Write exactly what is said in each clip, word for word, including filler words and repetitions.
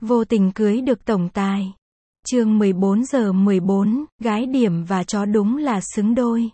vô tình cưới được tổng tài. Chương mười bốn giờ mười bốn, gái điểm và chó đúng là xứng đôi.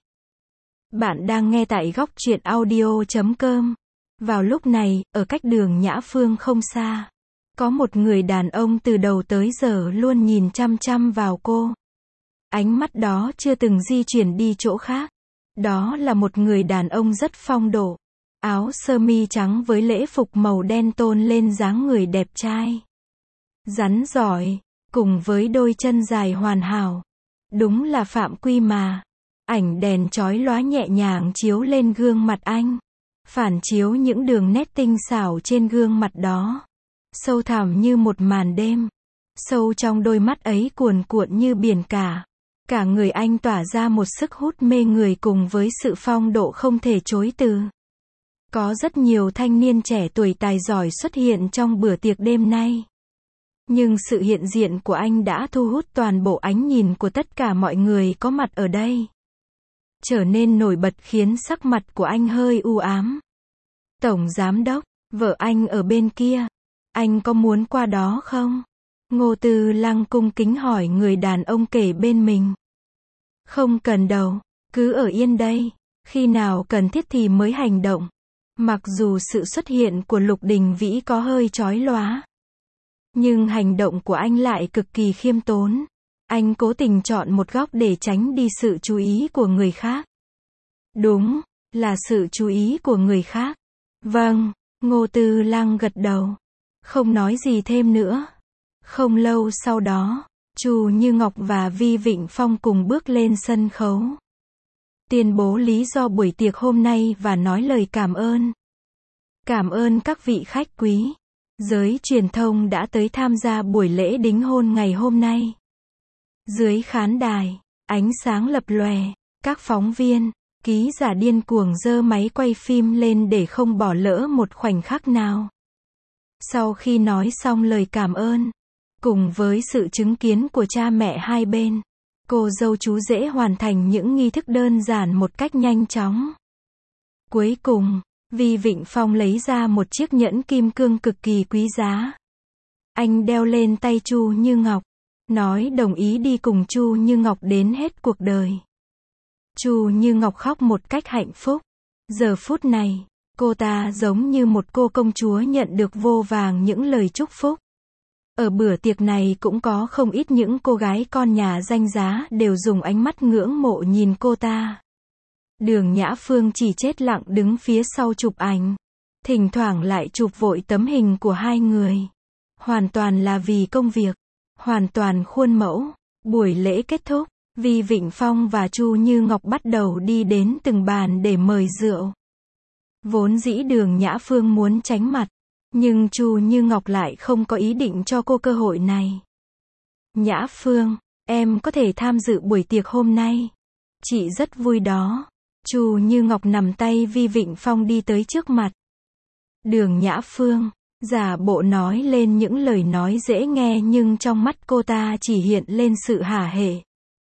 Bạn đang nghe tại góc truyện audio chấm com. Vào lúc này, ở cách Đường Nhã Phương không xa, có một người đàn ông từ đầu tới giờ luôn nhìn chăm chăm vào cô. Ánh mắt đó chưa từng di chuyển đi chỗ khác. Đó là một người đàn ông rất phong độ. Áo sơ mi trắng với lễ phục màu đen tôn lên dáng người đẹp trai, rắn giỏi, cùng với đôi chân dài hoàn hảo. Đúng là Phạm Quy mà. Ảnh đèn chói lóa nhẹ nhàng chiếu lên gương mặt anh, phản chiếu những đường nét tinh xảo trên gương mặt đó, sâu thẳm như một màn đêm. Sâu trong đôi mắt ấy cuồn cuộn như biển cả. Cả người anh tỏa ra một sức hút mê người cùng với sự phong độ không thể chối từ. Có rất nhiều thanh niên trẻ tuổi tài giỏi xuất hiện trong bữa tiệc đêm nay. Nhưng sự hiện diện của anh đã thu hút toàn bộ ánh nhìn của tất cả mọi người có mặt ở đây, trở nên nổi bật khiến sắc mặt của anh hơi u ám. Tổng giám đốc, vợ anh ở bên kia. Anh có muốn qua đó không? Ngô Tư Lăng cung kính hỏi người đàn ông kể bên mình. Không cần đâu, cứ ở yên đây. Khi nào cần thiết thì mới hành động. Mặc dù sự xuất hiện của Lục Đình Vĩ có hơi chói lóa, nhưng hành động của anh lại cực kỳ khiêm tốn. Anh cố tình chọn một góc để tránh đi sự chú ý của người khác. Đúng, là sự chú ý của người khác. Vâng, Ngô Tư Lăng gật đầu, không nói gì thêm nữa. Không lâu sau đó, Chu Như Ngọc và Vi Vịnh Phong cùng bước lên sân khấu, tuyên bố lý do buổi tiệc hôm nay và nói lời cảm ơn. Cảm ơn các vị khách quý, giới truyền thông đã tới tham gia buổi lễ đính hôn ngày hôm nay. Dưới khán đài, ánh sáng lập lòe, các phóng viên, ký giả điên cuồng giơ máy quay phim lên để không bỏ lỡ một khoảnh khắc nào. Sau khi nói xong lời cảm ơn, cùng với sự chứng kiến của cha mẹ hai bên, cô dâu chú rể hoàn thành những nghi thức đơn giản một cách nhanh chóng. Cuối cùng, Vi Vịnh Phong lấy ra một chiếc nhẫn kim cương cực kỳ quý giá. Anh đeo lên tay Chu Như Ngọc, nói đồng ý đi cùng Chu Như Ngọc đến hết cuộc đời. Chu Như Ngọc khóc một cách hạnh phúc. Giờ phút này, cô ta giống như một cô công chúa nhận được vô vàng những lời chúc phúc. Ở bữa tiệc này cũng có không ít những cô gái con nhà danh giá đều dùng ánh mắt ngưỡng mộ nhìn cô ta. Đường Nhã Phương chỉ chết lặng đứng phía sau chụp ảnh, thỉnh thoảng lại chụp vội tấm hình của hai người. Hoàn toàn là vì công việc, hoàn toàn khuôn mẫu. Buổi lễ kết thúc, Vi Vịnh Phong và Chu Như Ngọc bắt đầu đi đến từng bàn để mời rượu. Vốn dĩ Đường Nhã Phương muốn tránh mặt, nhưng Chu Như Ngọc lại không có ý định cho cô cơ hội này. Nhã Phương, em có thể tham dự buổi tiệc hôm nay. Chị rất vui đó. Chu Như Ngọc nắm tay Vi Vịnh Phong đi tới trước mặt. Đường Nhã Phương, giả bộ nói lên những lời nói dễ nghe nhưng trong mắt cô ta chỉ hiện lên sự hả hê.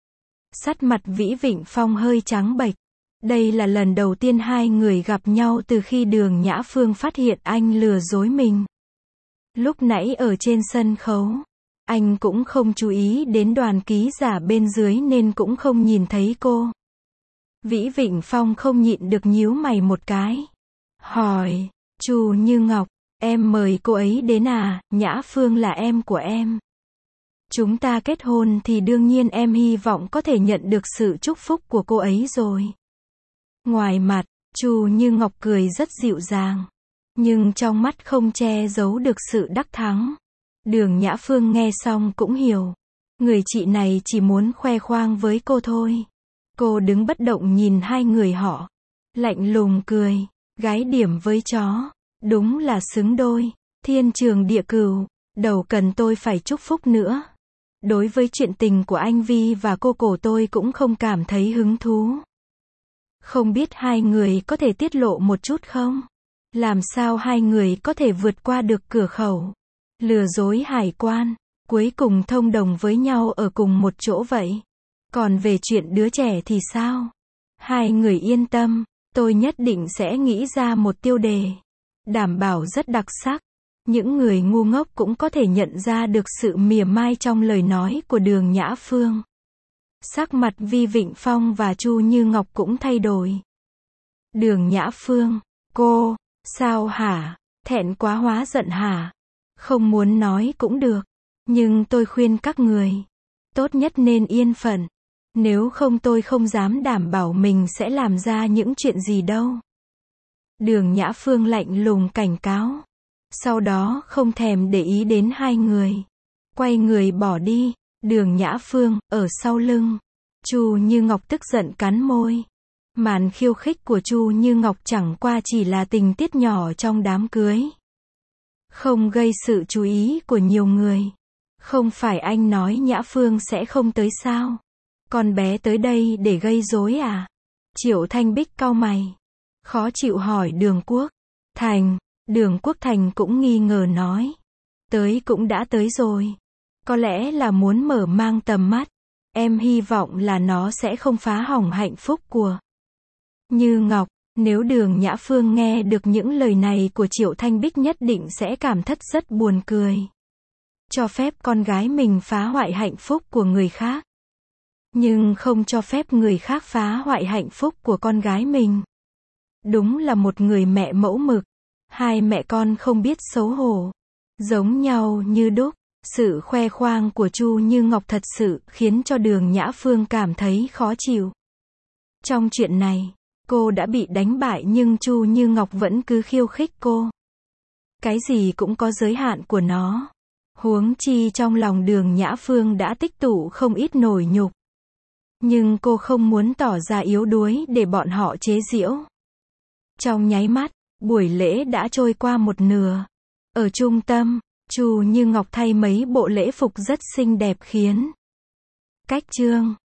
Sắc mặt Vĩ Vịnh Phong hơi trắng bệch. Đây là lần đầu tiên hai người gặp nhau từ khi Đường Nhã Phương phát hiện anh lừa dối mình. Lúc nãy ở trên sân khấu, anh cũng không chú ý đến đoàn ký giả bên dưới nên cũng không nhìn thấy cô. Vĩ Vịnh Phong không nhịn được nhíu mày một cái. Hỏi, Chu Như Ngọc, em mời cô ấy đến à? Nhã Phương là em của em. Chúng ta kết hôn thì đương nhiên em hy vọng có thể nhận được sự chúc phúc của cô ấy rồi. Ngoài mặt, Chu Như Ngọc cười rất dịu dàng, nhưng trong mắt không che giấu được sự đắc thắng. Đường Nhã Phương nghe xong cũng hiểu, người chị này chỉ muốn khoe khoang với cô thôi. Cô đứng bất động nhìn hai người họ, lạnh lùng cười, gái điểm với chó, đúng là xứng đôi, thiên trường địa cửu, đâu cần tôi phải chúc phúc nữa. Đối với chuyện tình của anh Vi và cô cổ tôi cũng không cảm thấy hứng thú. Không biết hai người có thể tiết lộ một chút không? Làm sao hai người có thể vượt qua được cửa khẩu, lừa dối hải quan, cuối cùng thông đồng với nhau ở cùng một chỗ vậy? Còn về chuyện đứa trẻ thì sao? Hai người yên tâm, tôi nhất định sẽ nghĩ ra một tiêu đề, đảm bảo rất đặc sắc. Những người ngu ngốc cũng có thể nhận ra được sự mỉa mai trong lời nói của Đường Nhã Phương. Sắc mặt Vi Vịnh Phong và Chu Như Ngọc cũng thay đổi. Đường Nhã Phương, cô, sao hả? Thẹn quá hóa giận hả? Không muốn nói cũng được. Nhưng tôi khuyên các người, tốt nhất nên yên phận. Nếu không tôi không dám đảm bảo mình sẽ làm ra những chuyện gì đâu. Đường Nhã Phương lạnh lùng cảnh cáo. Sau đó không thèm để ý đến hai người. Quay người bỏ đi. Đường Nhã Phương, ở sau lưng. Chu Như Ngọc tức giận cắn môi. Màn khiêu khích của Chu Như Ngọc chẳng qua chỉ là tình tiết nhỏ trong đám cưới. Không gây sự chú ý của nhiều người. Không phải anh nói Nhã Phương sẽ không tới sao? Con bé tới đây để gây rối à? Triệu Thanh Bích cau mày. Khó chịu hỏi Đường Quốc Thành. Đường Quốc Thành cũng nghi ngờ nói. Tới cũng đã tới rồi. Có lẽ là muốn mở mang tầm mắt. Em hy vọng là nó sẽ không phá hỏng hạnh phúc của Như Ngọc. Nếu Đường Nhã Phương nghe được những lời này của Triệu Thanh Bích nhất định sẽ cảm thấy rất buồn cười. Cho phép con gái mình phá hoại hạnh phúc của người khác. Nhưng không cho phép người khác phá hoại hạnh phúc của con gái mình. Đúng là một người mẹ mẫu mực. Hai mẹ con không biết xấu hổ. Giống nhau như đúc. Sự khoe khoang của Chu Như Ngọc thật sự khiến cho Đường Nhã Phương cảm thấy khó chịu. Trong chuyện này, cô đã bị đánh bại nhưng Chu Như Ngọc vẫn cứ khiêu khích cô. Cái gì cũng có giới hạn của nó. Huống chi trong lòng Đường Nhã Phương đã tích tụ không ít nổi nhục. Nhưng cô không muốn tỏ ra yếu đuối để bọn họ chế giễu. Trong nháy mắt, buổi lễ đã trôi qua một nửa. Ở trung tâm, Chu Như Ngọc thay mấy bộ lễ phục rất xinh đẹp khiến cách trương